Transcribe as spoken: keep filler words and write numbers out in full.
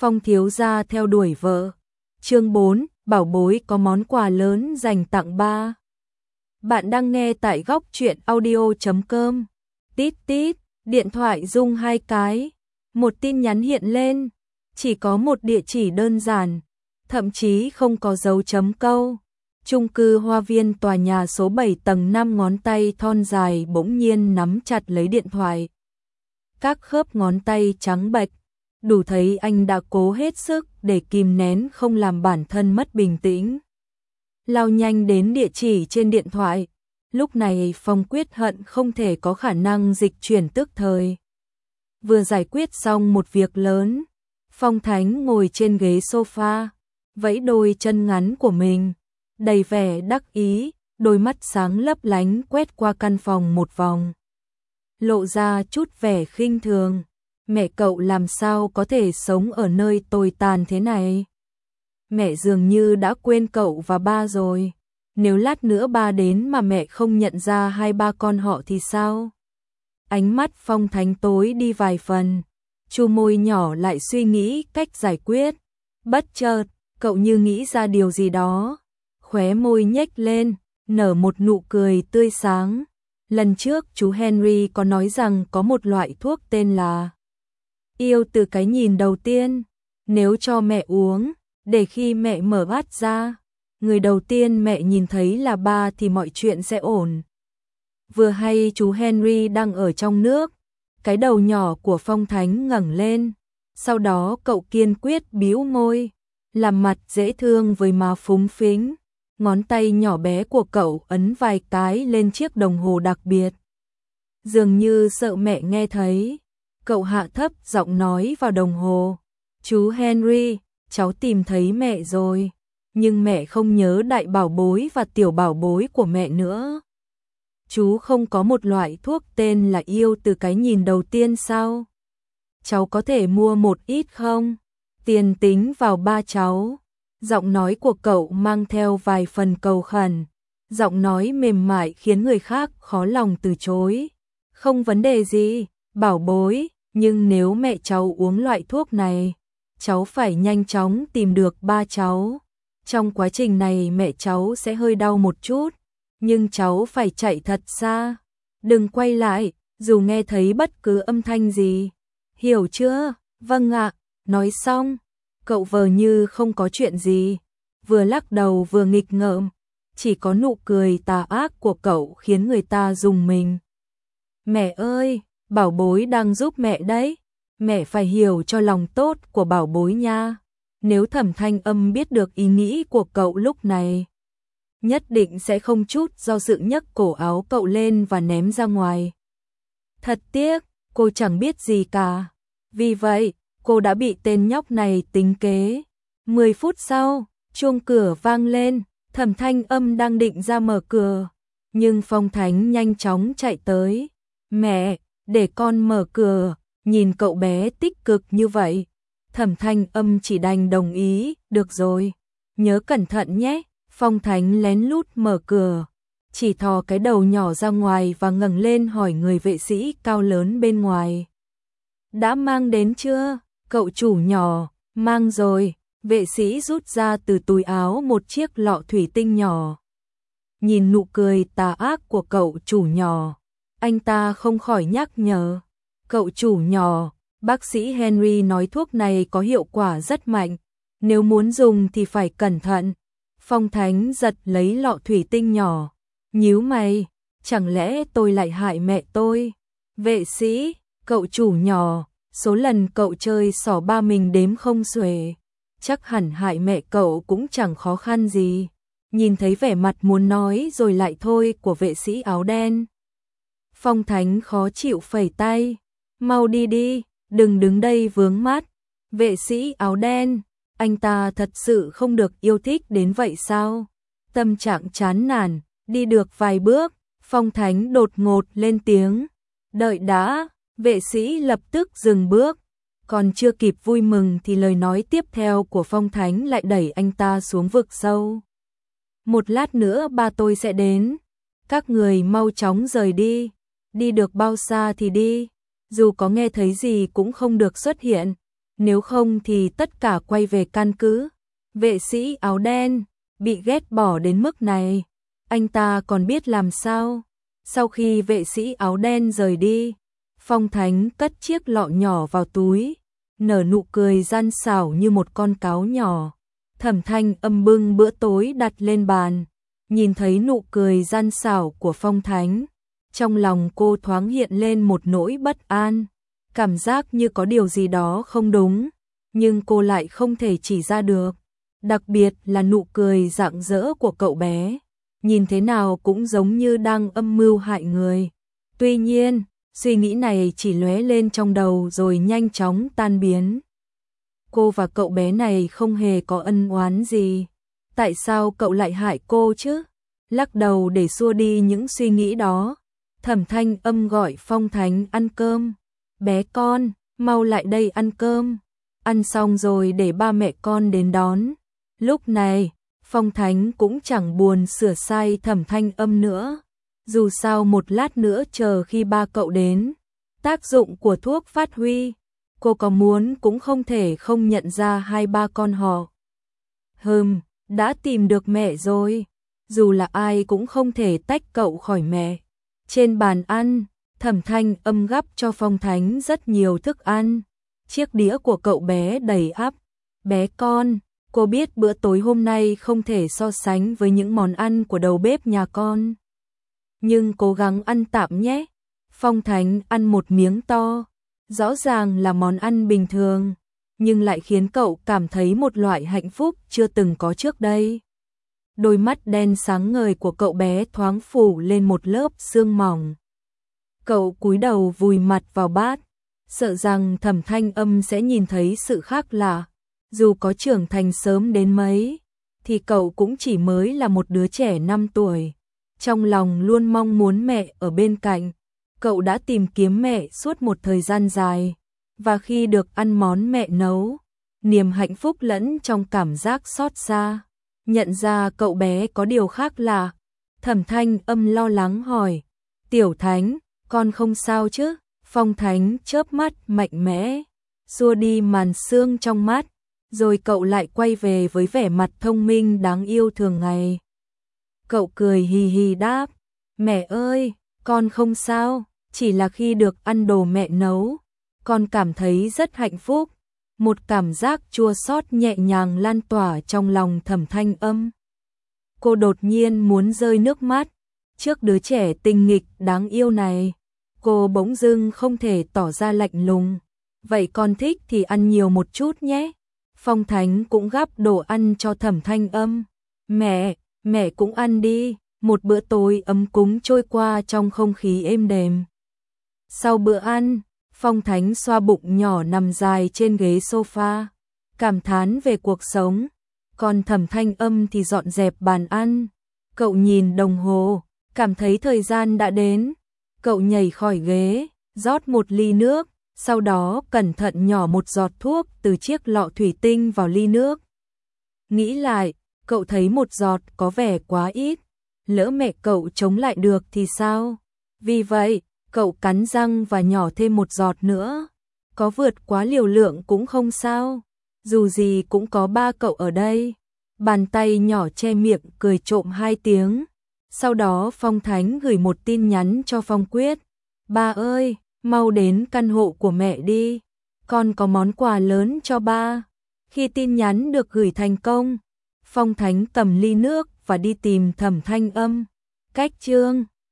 Phong thiếu gia theo đuổi vợ. Chương bốn, bảo bối có món quà lớn dành tặng ba. Bạn đang nghe tại góc truyện audio chấm com. Tít tít, điện thoại rung hai cái. Một tin nhắn hiện lên. Chỉ có một địa chỉ đơn giản, thậm chí không có dấu chấm câu. Chung cư Hoa Viên tòa nhà số bảy tầng năm. Ngón tay thon dài bỗng nhiên nắm chặt lấy điện thoại. Các khớp ngón tay trắng bệch, đủ thấy anh đã cố hết sức để kìm nén không làm bản thân mất bình tĩnh. Lao nhanh đến địa chỉ trên điện thoại. Lúc này Phong quyết hận không thể có khả năng dịch chuyển tức thời. Vừa giải quyết xong một việc lớn, Phong Thánh ngồi trên ghế sofa, vẫy đôi chân ngắn của mình, đầy vẻ đắc ý, đôi mắt sáng lấp lánh quét qua căn phòng một vòng, lộ ra chút vẻ khinh thường. Mẹ cậu làm sao có thể sống ở nơi tồi tàn thế này? Mẹ dường như đã quên cậu và ba rồi. Nếu lát nữa ba đến mà mẹ không nhận ra hai ba con họ thì sao? Ánh mắt Phong Thánh tối đi vài phần, chu môi nhỏ lại suy nghĩ cách giải quyết. Bất chợt, cậu như nghĩ ra điều gì đó, khóe môi nhếch lên, nở một nụ cười tươi sáng. Lần trước chú Henry có nói rằng có một loại thuốc tên là yêu từ cái nhìn đầu tiên. Nếu cho mẹ uống, để khi mẹ mở mắt ra, người đầu tiên mẹ nhìn thấy là ba thì mọi chuyện sẽ ổn. Vừa hay chú Henry đang ở trong nước, cái đầu nhỏ của Phong Thánh ngẩng lên, sau đó cậu kiên quyết bĩu môi, làm mặt dễ thương với má phúng phính. Ngón tay nhỏ bé của cậu ấn vài cái lên chiếc đồng hồ đặc biệt. Dường như sợ mẹ nghe thấy, cậu hạ thấp giọng nói vào đồng hồ: "Chú Henry, cháu tìm thấy mẹ rồi, nhưng mẹ không nhớ đại bảo bối và tiểu bảo bối của mẹ nữa. Chú không có một loại thuốc tên là yêu từ cái nhìn đầu tiên sao? Cháu có thể mua một ít không? Tiền tính vào ba cháu." Giọng nói của cậu mang theo vài phần cầu khẩn, giọng nói mềm mại khiến người khác khó lòng từ chối. "Không vấn đề gì, bảo bối, nhưng nếu mẹ cháu uống loại thuốc này, cháu phải nhanh chóng tìm được ba cháu. Trong quá trình này mẹ cháu sẽ hơi đau một chút, nhưng cháu phải chạy thật xa. Đừng quay lại, dù nghe thấy bất cứ âm thanh gì. Hiểu chưa?" "Vâng ạ." Nói xong, cậu vờ như không có chuyện gì, vừa lắc đầu vừa nghịch ngợm, chỉ có nụ cười tà ác của cậu khiến người ta rùng mình. "Mẹ ơi, bảo bối đang giúp mẹ đấy, mẹ phải hiểu cho lòng tốt của bảo bối nha." Nếu Thẩm Thanh Âm biết được ý nghĩ của cậu lúc này, nhất định sẽ không chút do dự nhấc cổ áo cậu lên và ném ra ngoài. Thật tiếc, cô chẳng biết gì cả. Vì vậy, cô đã bị tên nhóc này tính kế. Mười phút sau, chuông cửa vang lên, Thẩm Thanh Âm đang định ra mở cửa, nhưng Phong Thánh nhanh chóng chạy tới. "Mẹ, để con mở cửa." Nhìn cậu bé tích cực như vậy, Thẩm Thanh Âm chỉ đành đồng ý. "Được rồi, nhớ cẩn thận nhé." Phong Thánh lén lút mở cửa, chỉ thò cái đầu nhỏ ra ngoài và ngẩng lên hỏi người vệ sĩ cao lớn bên ngoài: "Đã mang đến chưa, cậu chủ nhỏ?" "Mang rồi." Vệ sĩ rút ra từ túi áo một chiếc lọ thủy tinh nhỏ. Nhìn nụ cười tà ác của cậu chủ nhỏ, anh ta không khỏi nhắc nhở: "Cậu chủ nhỏ, bác sĩ Henry nói thuốc này có hiệu quả rất mạnh, nếu muốn dùng thì phải cẩn thận." Phong Thánh giật lấy lọ thủy tinh nhỏ, nhíu mày: "Chẳng lẽ tôi lại hại mẹ tôi?" "Vệ sĩ, cậu chủ nhỏ, số lần cậu chơi xỏ ba mình đếm không xuể, chắc hẳn hại mẹ cậu cũng chẳng khó khăn gì." Nhìn thấy vẻ mặt muốn nói rồi lại thôi của vệ sĩ áo đen, Phong Thánh khó chịu phẩy tay: "Mau đi đi, đừng đứng đây vướng mắt." Vệ sĩ áo đen, anh ta thật sự không được yêu thích đến vậy sao? Tâm trạng chán nản, đi được vài bước, Phong Thánh đột ngột lên tiếng: "Đợi đã." Vệ sĩ lập tức dừng bước, còn chưa kịp vui mừng thì lời nói tiếp theo của Phong Thánh lại đẩy anh ta xuống vực sâu. "Một lát nữa ba tôi sẽ đến, các người mau chóng rời đi, đi được bao xa thì đi, dù có nghe thấy gì cũng không được xuất hiện." nếu không thì tất cả quay về căn cứ. Vệ sĩ áo đen, bị ghét bỏ đến mức này, anh ta còn biết làm sao? Sau khi vệ sĩ áo đen rời đi, Phong Thánh cất chiếc lọ nhỏ vào túi, nở nụ cười gian xảo như một con cáo nhỏ. Thẩm Thanh Âm bưng bữa tối đặt lên bàn, nhìn thấy nụ cười gian xảo của Phong Thánh, trong lòng cô thoáng hiện lên một nỗi bất an, cảm giác như có điều gì đó không đúng, nhưng cô lại không thể chỉ ra được. Đặc biệt là nụ cười rạng rỡ của cậu bé, nhìn thế nào cũng giống như đang âm mưu hại người. Tuy nhiên, suy nghĩ này chỉ lóe lên trong đầu rồi nhanh chóng tan biến. Cô và cậu bé này không hề có ân oán gì. Tại sao cậu lại hại cô chứ? Lắc đầu để xua đi những suy nghĩ đó, Thẩm Thanh Âm gọi Phong Thánh ăn cơm. Bé con, mau lại đây ăn cơm. Ăn xong rồi để ba mẹ con đến đón. Lúc này, Phong Thánh cũng chẳng buồn sửa sai Thẩm Thanh Âm nữa. Dù sao một lát nữa chờ khi ba cậu đến, tác dụng của thuốc phát huy, cô có muốn cũng không thể không nhận ra hai ba con họ. Hừm, đã tìm được mẹ rồi, dù là ai cũng không thể tách cậu khỏi mẹ. Trên bàn ăn, Thẩm Thanh Âm gắp cho Phong Thánh rất nhiều thức ăn. Chiếc đĩa của cậu bé đầy ắp. Bé con, cô biết bữa tối hôm nay không thể so sánh với những món ăn của đầu bếp nhà con, nhưng cố gắng ăn tạm nhé. Phong Thánh ăn một miếng to, rõ ràng là món ăn bình thường, nhưng lại khiến cậu cảm thấy một loại hạnh phúc chưa từng có trước đây. Đôi mắt đen sáng ngời của cậu bé thoáng phủ lên một lớp sương mỏng. Cậu cúi đầu vùi mặt vào bát, sợ rằng Thẩm Thanh Âm sẽ nhìn thấy sự khác lạ. Dù có trưởng thành sớm đến mấy, thì cậu cũng chỉ mới là một đứa trẻ năm tuổi. Trong lòng luôn mong muốn mẹ ở bên cạnh. Cậu đã tìm kiếm mẹ suốt một thời gian dài, và khi được ăn món mẹ nấu, niềm hạnh phúc lẫn trong cảm giác xót xa. Nhận ra cậu bé có điều khác lạ, Thẩm Thanh Âm lo lắng hỏi, Tiểu Thánh, con không sao chứ? Phong Thánh chớp mắt mạnh mẽ, xua đi màn sương trong mắt, rồi cậu lại quay về với vẻ mặt thông minh đáng yêu thường ngày. Cậu cười hì hì đáp, mẹ ơi, con không sao, chỉ là khi được ăn đồ mẹ nấu, con cảm thấy rất hạnh phúc. Một cảm giác chua xót nhẹ nhàng lan tỏa trong lòng Thẩm Thanh Âm. Cô đột nhiên muốn rơi nước mắt, trước đứa trẻ tinh nghịch đáng yêu này, cô bỗng dưng không thể tỏ ra lạnh lùng. Vậy con thích thì ăn nhiều một chút nhé. Phong Thánh cũng gắp đồ ăn cho Thẩm Thanh Âm. Mẹ, mẹ cũng ăn đi. Một bữa tối ấm cúng trôi qua trong không khí êm đềm. Sau bữa ăn, Phong Thánh xoa bụng nhỏ nằm dài trên ghế sofa, cảm thán về cuộc sống. Còn Thẩm Thanh Âm thì dọn dẹp bàn ăn. Cậu nhìn đồng hồ, cảm thấy thời gian đã đến. Cậu nhảy khỏi ghế, rót một ly nước, sau đó cẩn thận nhỏ một giọt thuốc từ chiếc lọ thủy tinh vào ly nước. Nghĩ lại, cậu thấy một giọt có vẻ quá ít, lỡ mẹ cậu chống lại được thì sao? Vì vậy, cậu cắn răng và nhỏ thêm một giọt nữa. Có vượt quá liều lượng cũng không sao, dù gì cũng có ba cậu ở đây. Bàn tay nhỏ che miệng cười trộm hai tiếng. Sau đó Phong Thánh gửi một tin nhắn cho Phong Quyết. Ba ơi, mau đến căn hộ của mẹ đi, con có món quà lớn cho ba. Khi tin nhắn được gửi thành công, Phong Thánh cầm ly nước và đi tìm Thẩm Thanh Âm. Cách chương